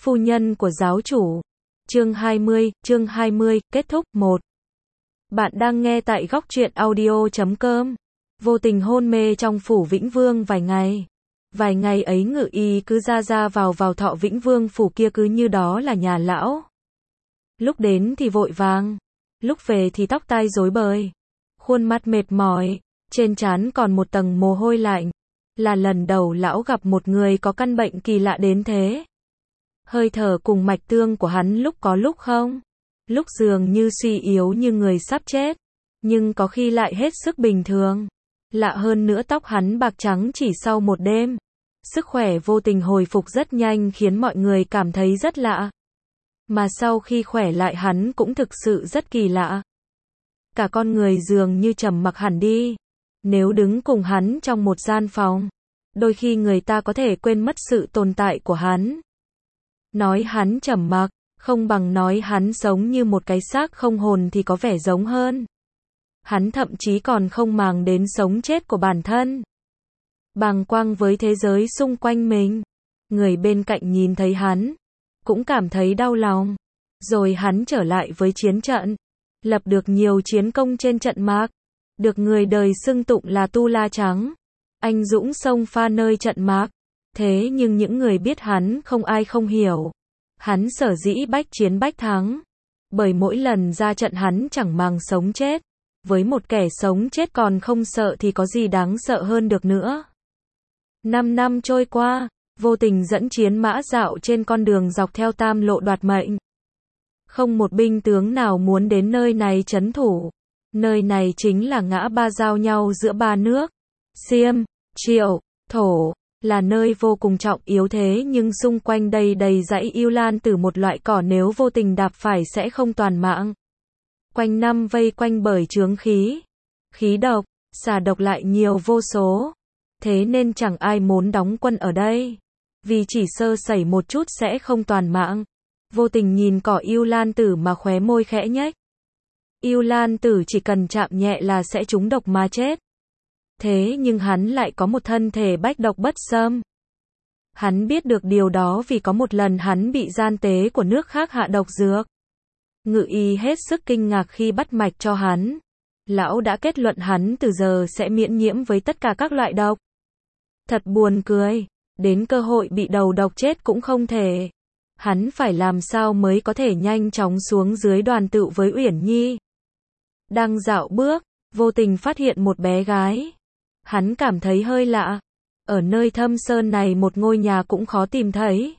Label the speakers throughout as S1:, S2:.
S1: Phu nhân của giáo chủ. Chương 20, kết thúc 1. Bạn đang nghe tại góc truyện audio.com. Vô tình hôn mê trong phủ Vĩnh Vương vài ngày. Vài ngày ấy Ngự Y cứ ra vào thọ Vĩnh Vương phủ kia cứ như đó là nhà lão. Lúc đến thì vội vàng, lúc về thì tóc tai rối bời, khuôn mặt mệt mỏi, trên trán còn một tầng mồ hôi lạnh. Là lần đầu lão gặp một người có căn bệnh kỳ lạ đến thế. Hơi thở cùng mạch tương của hắn lúc có lúc không, lúc dường như suy yếu như người sắp chết, nhưng có khi lại hết sức bình thường. Lạ hơn nữa tóc hắn bạc trắng chỉ sau một đêm. Sức khỏe Vô Tình hồi phục rất nhanh khiến mọi người cảm thấy rất lạ. Mà sau khi khỏe lại hắn cũng thực sự rất kỳ lạ. Cả con người dường như trầm mặc hẳn đi. Nếu đứng cùng hắn trong một gian phòng, đôi khi người ta có thể quên mất sự tồn tại của hắn. Nói hắn trầm mặc, không bằng nói hắn sống như một cái xác không hồn thì có vẻ giống hơn. Hắn thậm chí còn không màng đến sống chết của bản thân. Bàng quang với thế giới xung quanh mình. Người bên cạnh nhìn thấy hắn, cũng cảm thấy đau lòng. Rồi hắn trở lại với chiến trận, lập được nhiều chiến công trên trận mạc, được người đời xưng tụng là Tu La Trắng, anh dũng xông pha nơi trận mạc. Thế nhưng những người biết hắn không ai không hiểu. Hắn sở dĩ bách chiến bách thắng, bởi mỗi lần ra trận hắn chẳng màng sống chết. Với một kẻ sống chết còn không sợ thì có gì đáng sợ hơn được nữa. 5 năm trôi qua, Vô Tình dẫn chiến mã dạo trên con đường dọc theo Tam Lộ đoạt mệnh. Không một binh tướng nào muốn đến nơi này trấn thủ. Nơi này chính là ngã ba giao nhau giữa ba nước, Xiêm, Triệu, Thổ, là nơi vô cùng trọng yếu thế nhưng xung quanh đây đầy dãy yêu lan từ một loại cỏ nếu Vô Tình đạp phải sẽ không toàn mạng. Quanh năm vây quanh bởi chướng khí, khí độc, xà độc lại nhiều vô số. Thế nên chẳng ai muốn đóng quân ở đây, vì chỉ sơ sẩy một chút sẽ không toàn mạng. Vô Tình nhìn cỏ yêu lan tử mà khóe môi khẽ nhếch. Yêu lan tử chỉ cần chạm nhẹ là sẽ trúng độc mà chết. Thế nhưng hắn lại có một thân thể bách độc bất xâm. Hắn biết được điều đó vì có một lần hắn bị gian tế của nước khác hạ độc dược. Ngự Y hết sức kinh ngạc khi bắt mạch cho hắn. Lão đã kết luận hắn từ giờ sẽ miễn nhiễm với tất cả các loại độc. Thật buồn cười, đến cơ hội bị đầu độc chết cũng không thể. Hắn phải làm sao mới có thể nhanh chóng xuống dưới đoàn tụ với Uyển Nhi. Đang dạo bước, Vô Tình phát hiện một bé gái. Hắn cảm thấy hơi lạ. Ở nơi thâm sơn này một ngôi nhà cũng khó tìm thấy.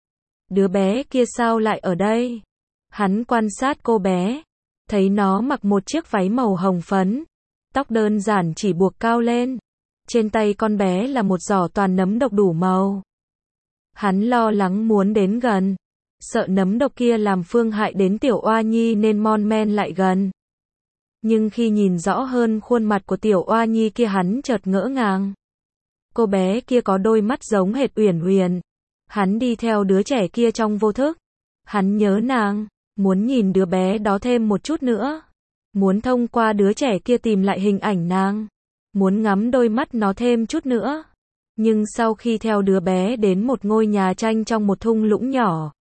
S1: Đứa bé kia sao lại ở đây? Hắn quan sát cô bé, thấy nó mặc một chiếc váy màu hồng phấn, tóc đơn giản chỉ buộc cao lên. Trên tay con bé là một giỏ toàn nấm độc đủ màu. Hắn lo lắng muốn đến gần, sợ nấm độc kia làm phương hại đến Tiểu Oa Nhi nên mon men lại gần. Nhưng khi nhìn rõ hơn khuôn mặt của Tiểu Oa Nhi kia hắn chợt ngỡ ngàng. Cô bé kia có đôi mắt giống hệt Uyển Uyển. Hắn đi theo đứa trẻ kia trong vô thức. Hắn nhớ nàng, muốn nhìn đứa bé đó thêm một chút nữa. Muốn thông qua đứa trẻ kia tìm lại hình ảnh nàng. Muốn ngắm đôi mắt nó thêm chút nữa. Nhưng sau khi theo đứa bé đến một ngôi nhà tranh trong một thung lũng nhỏ,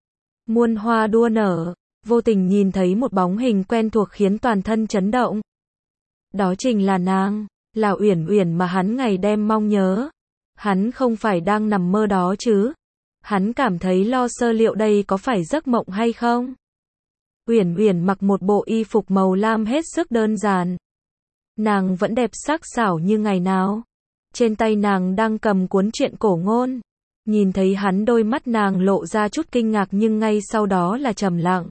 S1: muôn hoa đua nở, Vô Tình nhìn thấy một bóng hình quen thuộc khiến toàn thân chấn động. Đó chính là nàng, là Uyển Uyển mà hắn ngày đêm mong nhớ. Hắn không phải đang nằm mơ đó chứ? Hắn cảm thấy lo sợ liệu đây có phải giấc mộng hay không? Uyển Uyển mặc một bộ y phục màu lam hết sức đơn giản. Nàng vẫn đẹp sắc sảo như ngày nào. Trên tay nàng đang cầm cuốn truyện cổ ngôn. Nhìn thấy hắn đôi mắt nàng lộ ra chút kinh ngạc nhưng ngay sau đó là trầm lặng.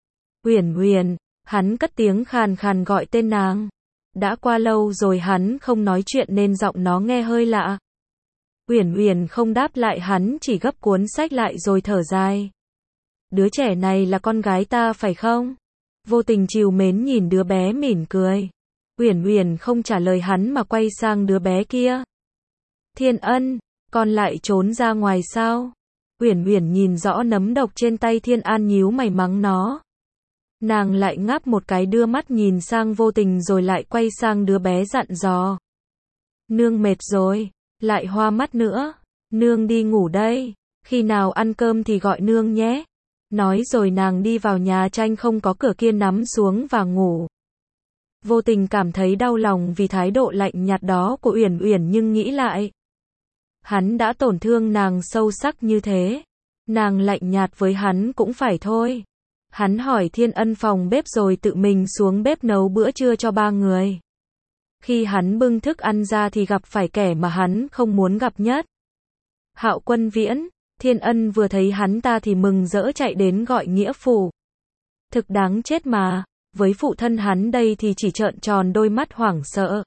S1: Uyển Uyển, hắn cất tiếng khàn khàn gọi tên nàng. Đã qua lâu rồi hắn không nói chuyện nên giọng nó nghe hơi lạ. Uyển Uyển không đáp lại hắn chỉ gấp cuốn sách lại rồi thở dài. Đứa trẻ này là con gái ta phải không? Vô Tình trìu mến nhìn đứa bé mỉm cười. Uyển Uyển không trả lời hắn mà quay sang đứa bé kia. Thiên Ân, con lại trốn ra ngoài sao? Uyển Uyển nhìn rõ nấm độc trên tay Thiên An nhíu mày mắng nó. Nàng lại ngáp một cái đưa mắt nhìn sang Vô Tình rồi lại quay sang đứa bé dặn dò. Nương mệt rồi, lại hoa mắt nữa, nương đi ngủ đây. Khi nào ăn cơm thì gọi nương nhé. Nói rồi nàng đi vào nhà tranh không có cửa kia nằm xuống và ngủ. Vô tình cảm thấy đau lòng vì thái độ lạnh nhạt đó của Uyển Uyển nhưng nghĩ lại. Hắn đã tổn thương nàng sâu sắc như thế. Nàng lạnh nhạt với hắn cũng phải thôi. Hắn hỏi Thiên Ân phòng bếp rồi tự mình xuống bếp nấu bữa trưa cho 3 người. Khi hắn bưng thức ăn ra thì gặp phải kẻ mà hắn không muốn gặp nhất. Hạo Quân Viễn. Thiên Ân vừa thấy hắn ta thì mừng rỡ chạy đến gọi nghĩa phụ. Thực đáng chết mà, với phụ thân hắn đây thì chỉ trợn tròn đôi mắt hoảng sợ.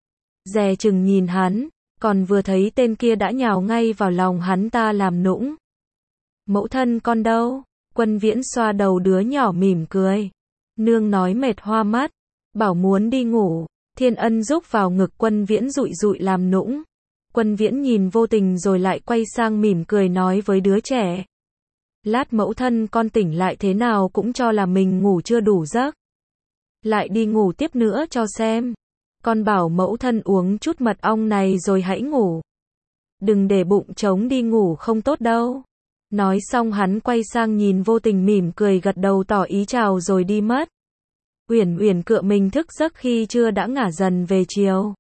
S1: Dè chừng nhìn hắn, còn vừa thấy tên kia đã nhào ngay vào lòng hắn ta làm nũng. Mẫu thân con đâu? Quân Viễn xoa đầu đứa nhỏ mỉm cười. Nương nói mệt hoa mắt, bảo muốn đi ngủ. Thiên Ân rúc vào ngực Quân Viễn dụi dụi làm nũng. Quân Viễn nhìn Vô Tình rồi lại quay sang mỉm cười nói với đứa trẻ. Lát mẫu thân con tỉnh lại thế nào cũng cho là mình ngủ chưa đủ giấc. Lại đi ngủ tiếp nữa cho xem. Con bảo mẫu thân uống chút mật ong này rồi hãy ngủ. Đừng để bụng trống đi ngủ không tốt đâu. Nói xong hắn quay sang nhìn Vô Tình mỉm cười gật đầu tỏ ý chào rồi đi mất. Uyển Uyển cựa mình thức giấc khi trưa đã ngả dần về chiều.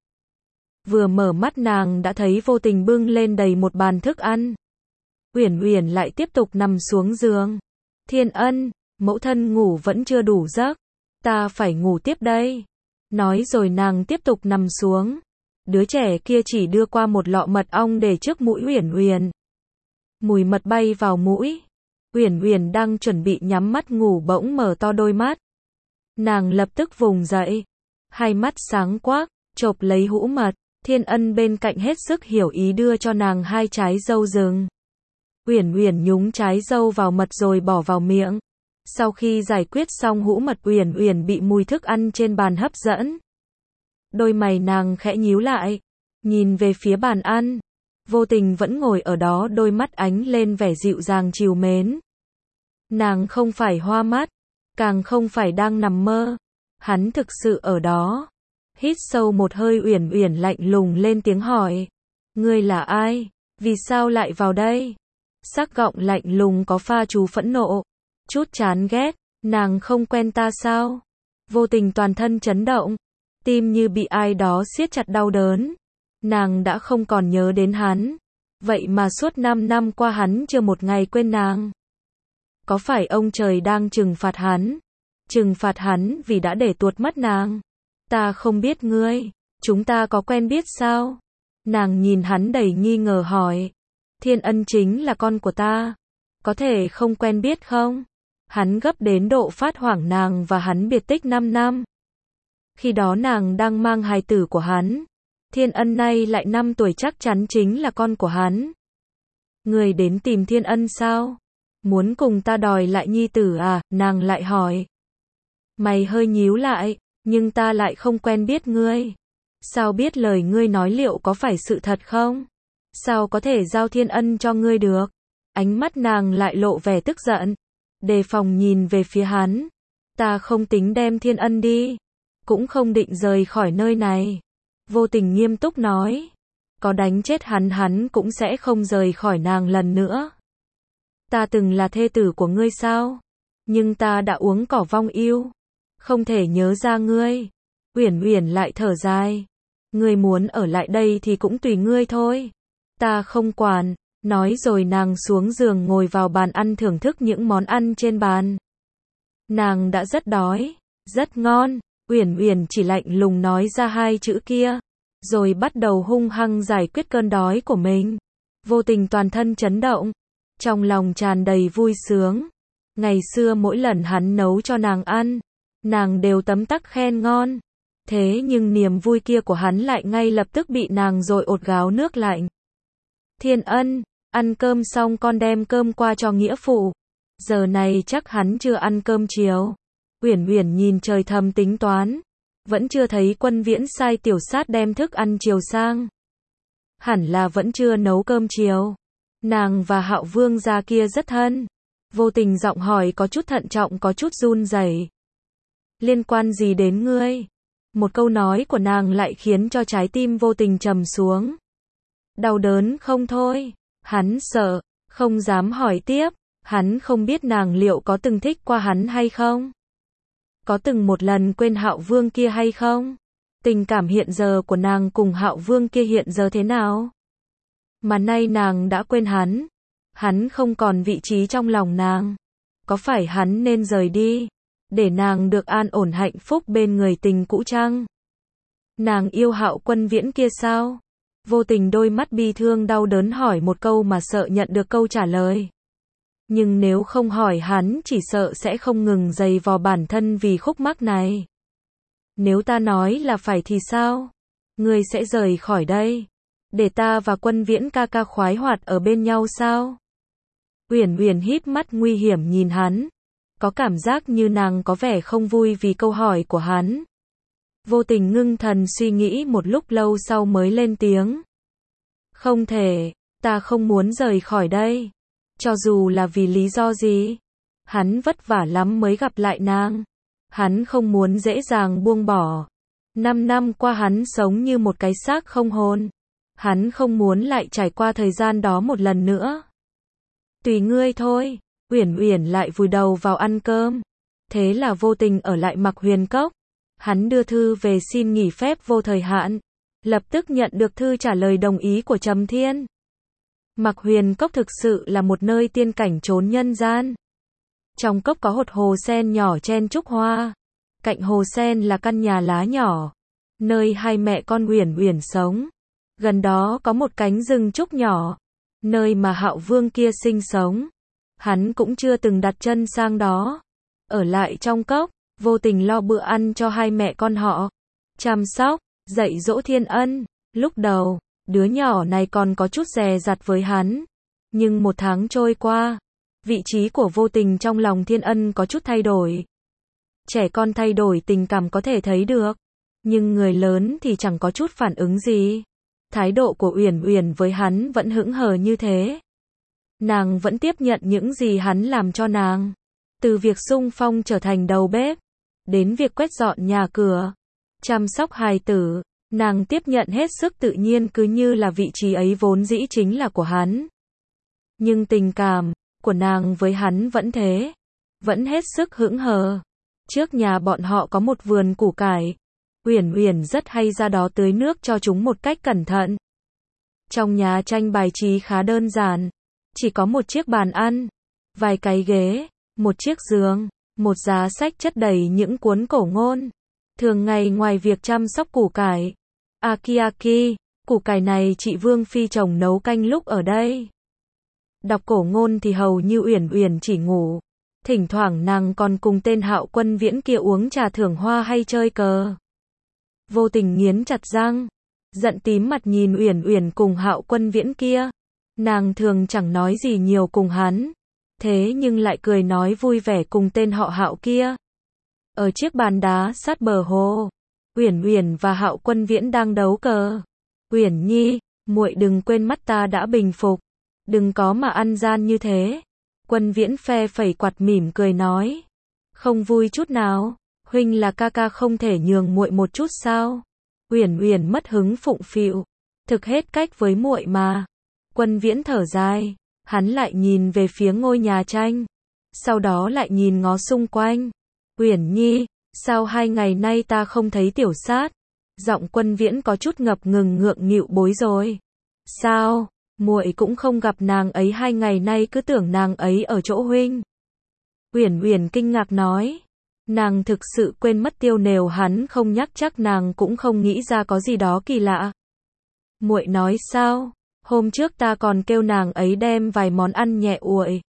S1: Vừa mở mắt nàng đã thấy Vô Tình bưng lên đầy một bàn thức ăn. Uyển Uyển lại tiếp tục nằm xuống giường. Thiên Ân, mẫu thân ngủ vẫn chưa đủ giấc. Ta phải ngủ tiếp đây. Nói rồi nàng tiếp tục nằm xuống. Đứa trẻ kia chỉ đưa qua một lọ mật ong để trước mũi Uyển Uyển. Mùi mật bay vào mũi. Uyển Uyển đang chuẩn bị nhắm mắt ngủ bỗng mở to đôi mắt. Nàng lập tức vùng dậy. Hai mắt sáng quắc, chộp lấy hũ mật. Thiên Ân bên cạnh hết sức hiểu ý đưa cho nàng 2 trái dâu rừng. Uyển Uyển nhúng trái dâu vào mật rồi bỏ vào miệng. Sau khi giải quyết xong hũ mật, Uyển Uyển bị mùi thức ăn trên bàn hấp dẫn. Đôi mày nàng khẽ nhíu lại, nhìn về phía bàn ăn. Vô Tình vẫn ngồi ở đó, đôi mắt ánh lên vẻ dịu dàng trìu mến. Nàng không phải hoa mắt, càng không phải đang nằm mơ. Hắn thực sự ở đó. Hít sâu một hơi, Uyển Uyển lạnh lùng lên tiếng hỏi. Ngươi là ai? Vì sao lại vào đây? Sắc giọng lạnh lùng có pha chú phẫn nộ. Chút chán ghét. Nàng không quen ta sao? Vô Tình toàn thân chấn động. Tim như bị ai đó siết chặt đau đớn. Nàng đã không còn nhớ đến hắn. Vậy mà suốt 5 năm qua hắn chưa một ngày quên nàng. Có phải ông trời đang trừng phạt hắn? Trừng phạt hắn vì đã để tuột mất nàng. Ta không biết ngươi, chúng ta có quen biết sao? Nàng nhìn hắn đầy nghi ngờ hỏi. Thiên Ân chính là con của ta. Có thể không quen biết không? Hắn gấp đến độ phát hoảng nàng và hắn biệt tích 5 năm. Khi đó nàng đang mang hài tử của hắn. Thiên Ân nay lại 5 tuổi chắc chắn chính là con của hắn. Người đến tìm Thiên Ân sao? Muốn cùng ta đòi lại nhi tử à? Nàng lại hỏi. Mày hơi nhíu lại, nhưng ta lại không quen biết ngươi. Sao biết lời ngươi nói liệu có phải sự thật không? Sao có thể giao Thiên Ân cho ngươi được? Ánh mắt nàng lại lộ vẻ tức giận. Đề phòng nhìn về phía hắn. Ta không tính đem Thiên Ân đi. Cũng không định rời khỏi nơi này. Vô Tình nghiêm túc nói. Có đánh chết hắn cũng sẽ không rời khỏi nàng lần nữa. Ta từng là thê tử của ngươi sao? Nhưng ta đã uống cỏ vong yêu. Không thể nhớ ra ngươi. Uyển Uyển lại thở dài. Ngươi muốn ở lại đây thì cũng tùy ngươi thôi. Ta không quản. Nói rồi nàng xuống giường ngồi vào bàn ăn thưởng thức những món ăn trên bàn. Nàng đã rất đói. Rất ngon. Uyển Uyển chỉ lạnh lùng nói ra 2 chữ kia. Rồi bắt đầu hung hăng giải quyết cơn đói của mình. Vô Tình toàn thân chấn động. Trong lòng tràn đầy vui sướng. Ngày xưa mỗi lần hắn nấu cho nàng ăn, nàng đều tấm tắc khen ngon. Thế nhưng niềm vui kia của hắn lại ngay lập tức bị nàng dội ột gáo nước lạnh. Thiên Ân, ăn cơm xong con đem cơm qua cho nghĩa phụ. Giờ này chắc hắn chưa ăn cơm chiều. Uyển Uyển nhìn trời thầm tính toán. Vẫn chưa thấy Quân Viễn sai tiểu sát đem thức ăn chiều sang. Hẳn là vẫn chưa nấu cơm chiều. Nàng và Hạo Vương gia kia rất thân. Vô Tình giọng hỏi có chút thận trọng có chút run rẩy. Liên quan gì đến ngươi? Một câu nói của nàng lại khiến cho trái tim Vô Tình trầm xuống. Đau đớn không thôi. Hắn sợ. Không dám hỏi tiếp, hắn không biết nàng liệu có từng thích qua hắn hay không? Có từng một lần quên Hạo Vương kia hay không? Tình cảm hiện giờ của nàng cùng Hạo Vương kia hiện giờ thế nào? Mà nay nàng đã quên hắn không còn vị trí trong lòng nàng. Có phải hắn nên rời đi, để nàng được an ổn hạnh phúc bên người tình cũ chăng? Nàng yêu Hạo Quân Viễn kia sao? Vô Tình đôi mắt bi thương đau đớn hỏi một câu mà sợ nhận được câu trả lời. Nhưng nếu không hỏi hắn chỉ sợ sẽ không ngừng giày vò bản thân vì khúc mắc này. Nếu ta nói là phải thì sao? Ngươi sẽ rời khỏi đây, để ta và Quân Viễn ca ca khoái hoạt ở bên nhau sao? Uyển Uyển híp mắt nguy hiểm nhìn hắn, có cảm giác như nàng có vẻ không vui vì câu hỏi của hắn. Vô Tình ngưng thần suy nghĩ một lúc lâu sau mới lên tiếng. Không thể, ta không muốn rời khỏi đây. Cho dù là vì lý do gì, hắn vất vả lắm mới gặp lại nàng. Hắn không muốn dễ dàng buông bỏ. 5 năm qua hắn sống như một cái xác không hồn. Hắn không muốn lại trải qua thời gian đó một lần nữa. Tùy ngươi thôi. Uyển Uyển lại vùi đầu vào ăn cơm. Thế là Vô Tình ở lại Mặc Huyền Cốc. Hắn đưa thư về xin nghỉ phép vô thời hạn. Lập tức nhận được thư trả lời đồng ý của Trầm Thiên. Mặc Huyền Cốc thực sự là một nơi tiên cảnh trốn nhân gian. Trong cốc có một hồ sen nhỏ chen trúc hoa. Cạnh hồ sen là căn nhà lá nhỏ, nơi hai mẹ con Uyển Uyển sống. Gần đó có một cánh rừng trúc nhỏ, nơi mà Hạo Vương kia sinh sống. Hắn cũng chưa từng đặt chân sang đó. Ở lại trong cốc, Vô Tình lo bữa ăn cho hai mẹ con họ, chăm sóc, dạy dỗ Thiên Ân. Lúc đầu, đứa nhỏ này còn có chút dè dặt với hắn. Nhưng 1 tháng trôi qua, vị trí của Vô Tình trong lòng Thiên Ân có chút thay đổi. Trẻ con thay đổi tình cảm có thể thấy được, nhưng người lớn thì chẳng có chút phản ứng gì. Thái độ của Uyển Uyển với hắn vẫn hững hờ như thế. Nàng vẫn tiếp nhận những gì hắn làm cho nàng. Từ việc xung phong trở thành đầu bếp, đến việc quét dọn nhà cửa, chăm sóc hài tử, nàng tiếp nhận hết sức tự nhiên cứ như là vị trí ấy vốn dĩ chính là của hắn. Nhưng tình cảm của nàng với hắn vẫn thế, vẫn hết sức hững hờ. Trước nhà bọn họ có một vườn củ cải. Uyển Uyển rất hay ra đó tưới nước cho chúng một cách cẩn thận. Trong nhà tranh bài trí khá đơn giản, chỉ có một chiếc bàn ăn, vài cái ghế, một chiếc giường, một giá sách chất đầy những cuốn cổ ngôn. Thường ngày ngoài việc chăm sóc củ cải, Aki, củ cải này chị Vương Phi chồng nấu canh lúc ở đây. Đọc cổ ngôn thì hầu như Uyển Uyển chỉ ngủ. Thỉnh thoảng nàng còn cùng tên Hạo Quân Viễn kia uống trà thưởng hoa hay chơi cờ. Vô Tình nghiến chặt răng, giận tím mặt nhìn Uyển Uyển cùng Hạo Quân Viễn kia. Nàng thường chẳng nói gì nhiều cùng hắn, thế nhưng lại cười nói vui vẻ cùng tên họ Hạo kia. Ở chiếc bàn đá sát bờ hồ, Uyển Uyển và Hạo Quân Viễn đang đấu cờ. Uyển Nhi, muội đừng quên mắt ta đã bình phục, đừng có mà ăn gian như thế. Quân Viễn phe phẩy quạt mỉm cười nói, không vui chút nào, huynh là ca ca không thể nhường muội một chút sao? Uyển Uyển mất hứng phụng phịu, thực hết cách với muội mà. Quân Viễn thở dài, hắn lại nhìn về phía ngôi nhà tranh, sau đó lại nhìn ngó xung quanh. Uyển Nhi, sao 2 ngày nay ta không thấy Tiểu Sát? Giọng Quân Viễn có chút ngập ngừng ngượng nghịu bối rối. Sao? Muội cũng không gặp nàng ấy 2 ngày nay cứ tưởng nàng ấy ở chỗ huynh. Uyển Uyển kinh ngạc nói, nàng thực sự quên mất tiêu nều hắn không nhắc chắc nàng cũng không nghĩ ra có gì đó kỳ lạ. Muội nói sao? Hôm trước ta còn kêu nàng ấy đem vài món ăn nhẹ uội.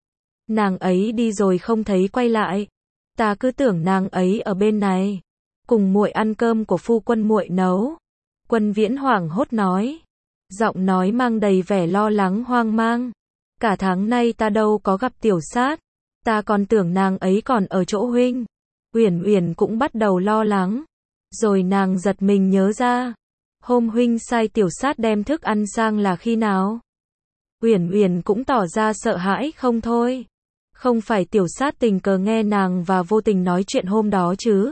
S1: Nàng ấy đi rồi không thấy quay lại. Ta cứ tưởng nàng ấy ở bên này, cùng muội ăn cơm của phu quân muội nấu. Quân Viễn hoảng hốt nói, giọng nói mang đầy vẻ lo lắng hoang mang. Cả tháng nay ta đâu có gặp Tiểu Sát, ta còn tưởng nàng ấy còn ở chỗ huynh. Uyển Uyển cũng bắt đầu lo lắng, rồi nàng giật mình nhớ ra, hôm huynh sai Tiểu Sát đem thức ăn sang là khi nào? Uyển Uyển cũng tỏ ra sợ hãi không thôi. Không phải Tiểu Sát tình cờ nghe nàng và Vô Tình nói chuyện hôm đó chứ?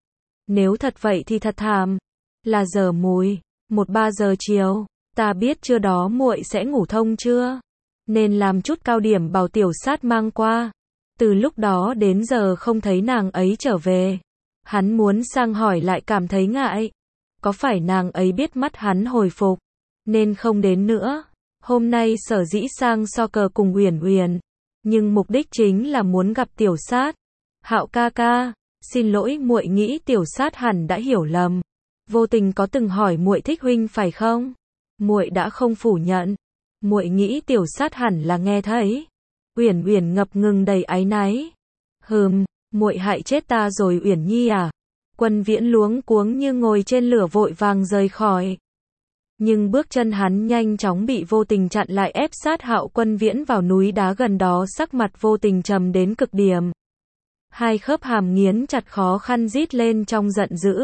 S1: Nếu thật vậy thì thật thảm. Là giờ mùi 1-3 giờ chiều. Ta biết chưa đó muội sẽ ngủ thông chưa? nên làm chút cao điểm bảo tiểu sát mang qua. Từ lúc đó đến giờ không thấy nàng ấy trở về. Hắn muốn sang hỏi lại cảm thấy ngại. Có phải nàng ấy biết mắt hắn hồi phục, nên không đến nữa. Hôm nay sở dĩ sang so cờ cùng Uyển Uyển, nhưng mục đích chính là muốn gặp tiểu sát. Hạo ca ca, xin lỗi muội nghĩ tiểu sát hẳn đã hiểu lầm. Vô tình có từng hỏi muội thích huynh phải không? Muội đã không phủ nhận. Muội nghĩ tiểu sát hẳn là nghe thấy. Uyển Uyển ngập ngừng đầy áy náy. Muội hại chết ta rồi Uyển Nhi à? Quân Viễn luống cuống như ngồi trên lửa vội vàng rời khỏi. Nhưng bước chân hắn nhanh chóng bị Vô Tình chặn lại ép sát Hạo Quân Viễn vào núi đá gần đó, sắc mặt Vô Tình trầm đến cực điểm. Hai khớp hàm nghiến chặt khó khăn rít lên trong giận dữ.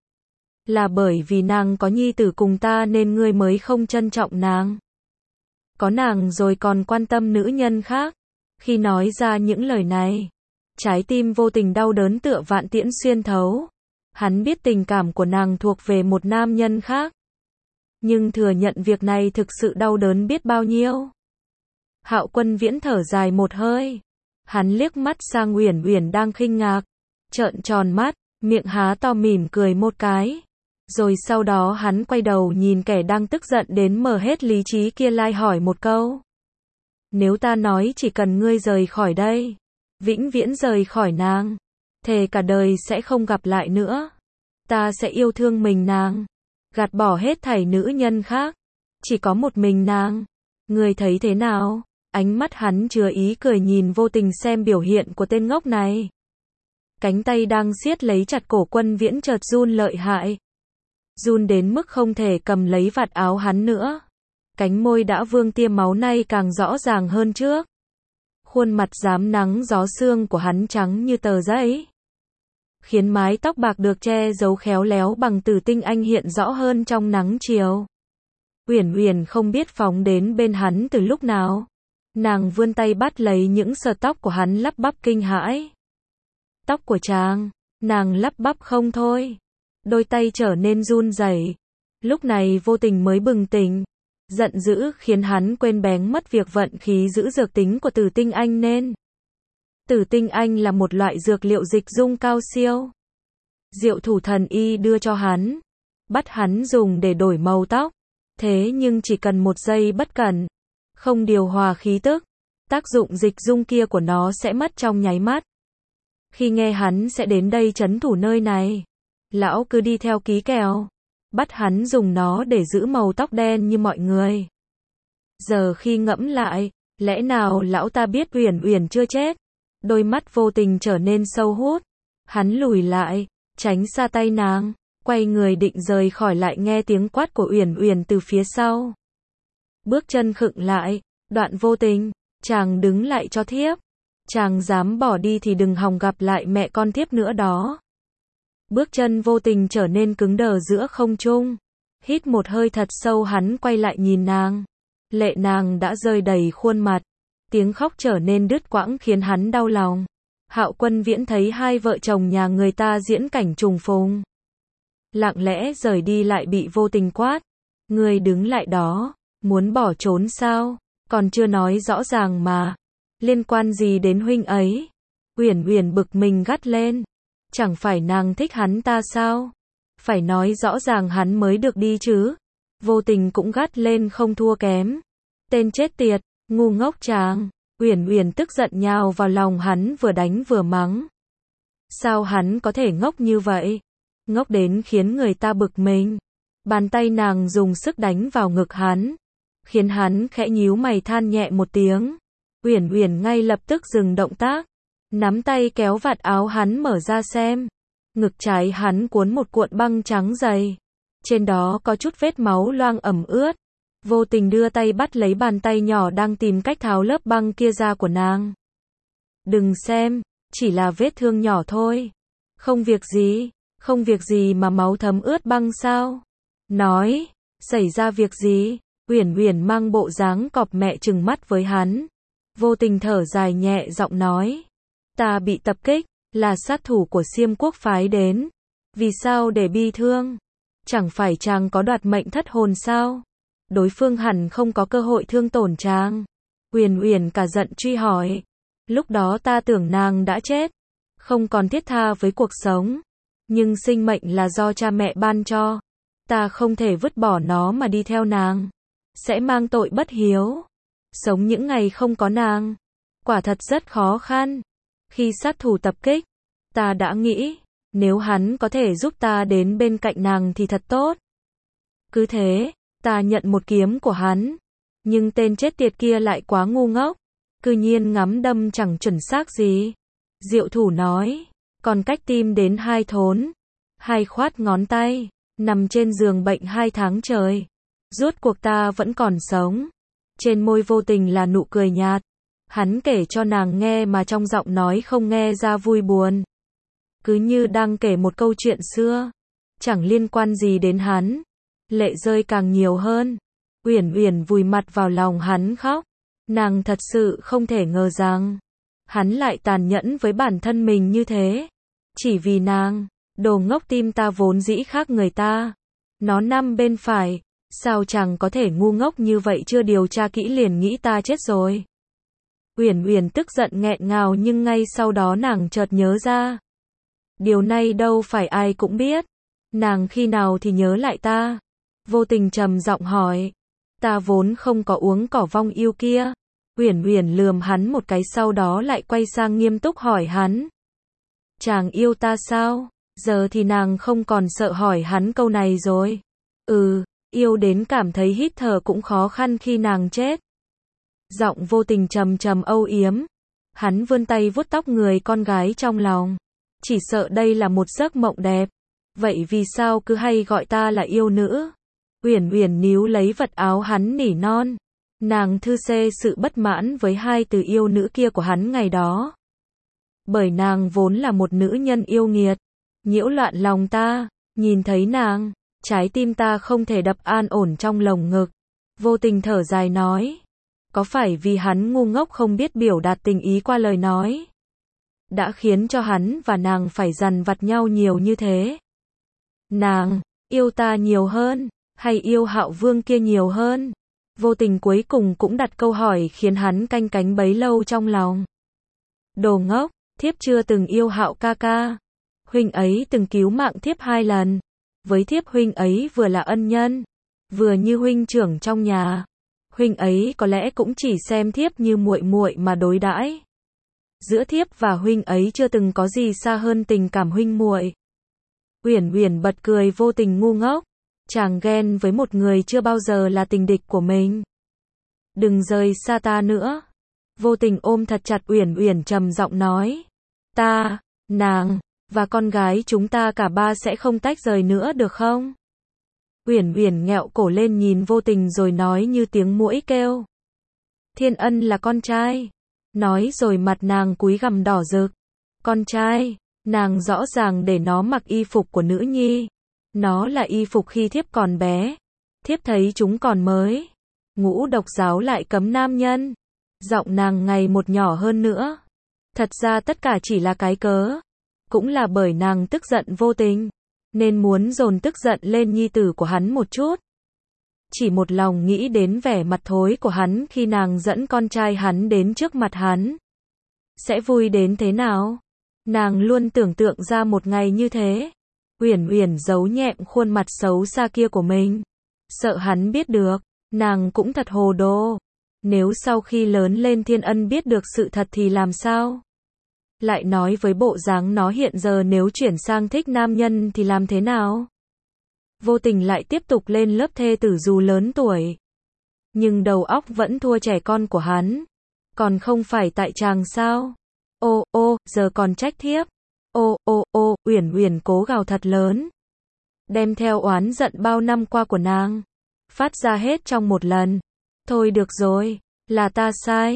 S1: Là bởi vì nàng có nhi tử cùng ta nên ngươi mới không trân trọng nàng. Có nàng rồi còn quan tâm nữ nhân khác. Khi nói ra những lời này, trái tim Vô Tình đau đớn tựa vạn tiễn xuyên thấu. Hắn biết tình cảm của nàng thuộc về một nam nhân khác. Nhưng thừa nhận việc này thực sự đau đớn biết bao nhiêu. Hạo Quân Viễn thở dài một hơi. Hắn liếc mắt sang Uyển Uyển đang khinh ngạc, trợn tròn mắt, miệng há to mỉm cười một cái. Rồi sau đó hắn quay đầu nhìn kẻ đang tức giận đến mở hết lý trí kia lai hỏi một câu. Nếu ta nói chỉ cần ngươi rời khỏi đây, vĩnh viễn rời khỏi nàng, thề cả đời sẽ không gặp lại nữa. Ta sẽ yêu thương mình nàng, gạt bỏ hết thảy nữ nhân khác, chỉ có một mình nàng. Ngươi thấy thế nào? Ánh mắt hắn chứa ý cười nhìn Vô Tình xem biểu hiện của tên ngốc này. Cánh tay đang siết lấy chặt cổ Quân Viễn chợt run lợi hại. Run đến mức không thể cầm lấy vạt áo hắn nữa. Cánh môi đã vương tia máu nay càng rõ ràng hơn trước. Khuôn mặt rám nắng gió sương của hắn trắng như tờ giấy, khiến mái tóc bạc được che giấu khéo léo bằng tử tinh anh hiện rõ hơn trong nắng chiều. Uyển Uyển không biết phóng đến bên hắn từ lúc nào. Nàng vươn tay bắt lấy những sợi tóc của hắn lắp bắp kinh hãi. Tóc của chàng, nàng lắp bắp không thôi. Đôi tay trở nên run rẩy. Lúc này Vô Tình mới bừng tỉnh. Giận dữ khiến hắn quên bén mất việc vận khí giữ dược tính của tử tinh anh nên. Tử tinh anh là một loại dược liệu dịch dung cao siêu. Diệu thủ thần y đưa cho hắn, bắt hắn dùng để đổi màu tóc. Thế nhưng chỉ cần một giây bất cẩn, không điều hòa khí tức, tác dụng dịch dung kia của nó sẽ mất trong nháy mắt. Khi nghe hắn sẽ đến đây trấn thủ nơi này, lão cứ đi theo ký kèo, bắt hắn dùng nó để giữ màu tóc đen như mọi người. Giờ khi ngẫm lại, lẽ nào lão ta biết Uyển Uyển chưa chết? Đôi mắt Vô Tình trở nên sâu hút. Hắn lùi lại, tránh xa tay nàng, quay người định rời khỏi lại nghe tiếng quát của Uyển Uyển từ phía sau. Bước chân khựng lại, Đoạn Vô Tình, chàng đứng lại cho thiếp. Chàng dám bỏ đi thì đừng hòng gặp lại mẹ con thiếp nữa đó. Bước chân Vô Tình trở nên cứng đờ giữa không trung. Hít một hơi thật sâu hắn quay lại nhìn nàng. Lệ nàng đã rơi đầy khuôn mặt. Tiếng khóc trở nên đứt quãng khiến hắn đau lòng. Hạo Quân Viễn thấy hai vợ chồng nhà người ta diễn cảnh trùng phùng. Lặng lẽ rời đi lại bị Vô Tình quát. Ngươi đứng lại đó, muốn bỏ trốn sao? Còn chưa nói rõ ràng mà. Liên quan gì đến huynh ấy? Uyển Uyển bực mình gắt lên. Chẳng phải nàng thích hắn ta sao? Phải nói rõ ràng hắn mới được đi chứ. Vô Tình cũng gắt lên không thua kém. Tên chết tiệt, ngu ngốc chàng. Uyển Uyển tức giận nhào vào lòng hắn vừa đánh vừa mắng. Sao hắn có thể ngốc như vậy? Ngốc đến khiến người ta bực mình. Bàn tay nàng dùng sức đánh vào ngực hắn, khiến hắn khẽ nhíu mày than nhẹ một tiếng. Uyển Uyển ngay lập tức dừng động tác, nắm tay kéo vạt áo hắn mở ra xem. Ngực trái hắn cuốn một cuộn băng trắng dày. Trên đó có chút vết máu loang ẩm ướt. Vô Tình đưa tay bắt lấy bàn tay nhỏ đang tìm cách tháo lớp băng kia ra của nàng. Đừng xem, chỉ là vết thương nhỏ thôi. Không việc gì mà máu thấm ướt băng sao? Nói, xảy ra việc gì? Uyển Uyển mang bộ dáng cọp mẹ trừng mắt với hắn. Vô Tình thở dài nhẹ giọng nói. Ta bị tập kích, là sát thủ của Xiêm Quốc phái đến. Vì sao để bi thương? Chẳng phải chàng có đoạt mệnh thất hồn sao? Đối phương hẳn không có cơ hội thương tổn chàng. Uyển Uyển cả giận truy hỏi. Lúc đó ta tưởng nàng đã chết, không còn thiết tha với cuộc sống. Nhưng sinh mệnh là do cha mẹ ban cho. Ta không thể vứt bỏ nó mà đi theo nàng. Sẽ mang tội bất hiếu. Sống những ngày không có nàng, quả thật rất khó khăn. Khi sát thủ tập kích, ta đã nghĩ, nếu hắn có thể giúp ta đến bên cạnh nàng thì thật tốt. Cứ thế, ta nhận một kiếm của hắn. Nhưng tên chết tiệt kia lại quá ngu ngốc, cư nhiên ngắm đâm chẳng chuẩn xác gì. Diệu thủ nói, còn cách tim đến 2 thốn, 2 khoát ngón tay, nằm trên giường bệnh 2 tháng trời. Rốt cuộc ta vẫn còn sống. Trên môi vô tình là nụ cười nhạt. Hắn kể cho nàng nghe mà trong giọng nói không nghe ra vui buồn. Cứ như đang kể một câu chuyện xưa, chẳng liên quan gì đến hắn. Lệ rơi càng nhiều hơn. Uyển Uyển vùi mặt vào lòng hắn khóc. Nàng thật sự không thể ngờ rằng hắn lại tàn nhẫn với bản thân mình như thế. Chỉ vì nàng, đồ ngốc, tim ta vốn dĩ khác người ta. Nó nằm bên phải, sao chẳng có thể ngu ngốc như vậy, chưa điều tra kỹ liền nghĩ ta chết rồi. Uyển Uyển tức giận nghẹn ngào, nhưng ngay sau đó nàng chợt nhớ ra. Điều này đâu phải ai cũng biết. Nàng khi nào thì nhớ lại ta. Vô tình trầm giọng hỏi. Ta vốn không có uống cỏ vong yêu kia. Uyển Uyển lườm hắn một cái, sau đó lại quay sang nghiêm túc hỏi hắn. Chàng yêu ta sao? Giờ thì nàng không còn sợ hỏi hắn câu này rồi. Yêu đến cảm thấy hít thở cũng khó khăn khi nàng chết. Giọng vô tình trầm trầm âu yếm. Hắn vươn tay vuốt tóc người con gái trong lòng. Chỉ sợ đây là một giấc mộng đẹp. Vậy vì sao cứ hay gọi ta là yêu nữ? Uyển Uyển níu lấy vật áo hắn nỉ non. Nàng thư xê sự bất mãn với 2 từ yêu nữ kia của hắn ngày đó. Bởi nàng vốn là một nữ nhân yêu nghiệt, nhiễu loạn lòng ta. Nhìn thấy nàng, trái tim ta không thể đập an ổn trong lồng ngực. Vô tình thở dài nói. Có phải vì hắn ngu ngốc không biết biểu đạt tình ý qua lời nói, đã khiến cho hắn và nàng phải dằn vặt nhau nhiều như thế? Nàng yêu ta nhiều hơn, hay yêu Hạo Vương kia nhiều hơn? Vô tình cuối cùng cũng đặt câu hỏi khiến hắn canh cánh bấy lâu trong lòng. Đồ ngốc, thiếp chưa từng yêu Hạo ca ca. Huynh ấy từng cứu mạng thiếp 2 lần. Với thiếp huynh ấy vừa là ân nhân, vừa như huynh trưởng trong nhà. Huynh ấy có lẽ cũng chỉ xem thiếp như muội muội mà đối đãi. Giữa thiếp và huynh ấy chưa từng có gì xa hơn tình cảm huynh muội. Uyển Uyển bật cười. Vô tình ngu ngốc. Chàng ghen với một người chưa bao giờ là tình địch của mình. Đừng rời xa ta nữa. Vô tình ôm thật chặt Uyển Uyển trầm giọng nói. Ta, nàng và con gái chúng ta cả 3 sẽ không tách rời nữa được không? Uyển Uyển nghẹo cổ lên nhìn vô tình rồi nói như tiếng muỗi kêu. Thiên Ân là con trai. Nói rồi mặt nàng cúi gằm đỏ rực. Con trai? Nàng rõ ràng để nó mặc y phục của nữ nhi. Nó là y phục khi thiếp còn bé. Thiếp thấy chúng còn mới. Ngũ độc giáo lại cấm nam nhân. Giọng nàng ngày một nhỏ hơn nữa. Thật ra tất cả chỉ là cái cớ. Cũng là bởi nàng tức giận vô tình, nên muốn dồn tức giận lên nhi tử của hắn một chút. Chỉ một lòng nghĩ đến vẻ mặt thối của hắn khi nàng dẫn con trai hắn đến trước mặt hắn. Sẽ vui đến thế nào? Nàng luôn tưởng tượng ra một ngày như thế. Uyển Uyển giấu nhẹm khuôn mặt xấu xa kia của mình. Sợ hắn biết được, nàng cũng thật hồ đồ. Nếu sau khi lớn lên Thiên Ân biết được sự thật thì làm sao? Lại nói với bộ dáng nó hiện giờ, nếu chuyển sang thích nam nhân thì làm thế nào? Vô tình lại tiếp tục lên lớp thê tử dù lớn tuổi. Nhưng đầu óc vẫn thua trẻ con của hắn. Còn không phải tại chàng sao? Giờ còn trách thiếp. Uyển Uyển cố gào thật lớn. Đem theo oán giận bao năm qua của nàng phát ra hết trong một lần. Thôi được rồi, là ta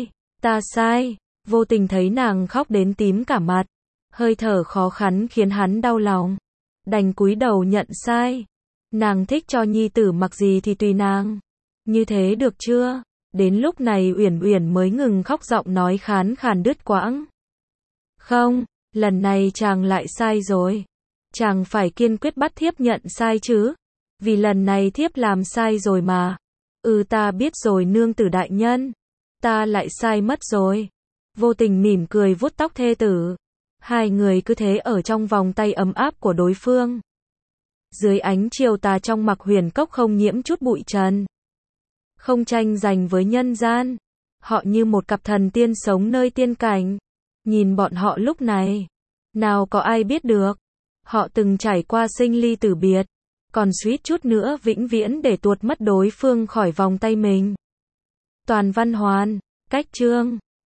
S1: sai. Vô tình thấy nàng khóc đến tím cả mặt. Hơi thở khó khăn khiến hắn đau lòng. Đành cúi đầu nhận sai. Nàng thích cho nhi tử mặc gì thì tùy nàng. Như thế được chưa? Đến lúc này Uyển Uyển mới ngừng khóc, giọng nói khàn khàn đứt quãng. Không, lần này chàng lại sai rồi. Chàng phải kiên quyết bắt thiếp nhận sai chứ. Vì lần này thiếp làm sai rồi mà. Ta biết rồi nương tử đại nhân. Ta lại sai mất rồi. Vô tình mỉm cười vuốt tóc thê tử. Hai người cứ thế ở trong vòng tay ấm áp của đối phương. Dưới ánh chiều tà trong Mặc Huyền Cốc không nhiễm chút bụi trần. Không tranh giành với nhân gian. Họ như một cặp thần tiên sống nơi tiên cảnh. Nhìn bọn họ lúc này. Nào có ai biết được. Họ từng trải qua sinh ly tử biệt. Còn suýt chút nữa vĩnh viễn để tuột mất đối phương khỏi vòng tay mình. Toàn văn hoàn. Cách chương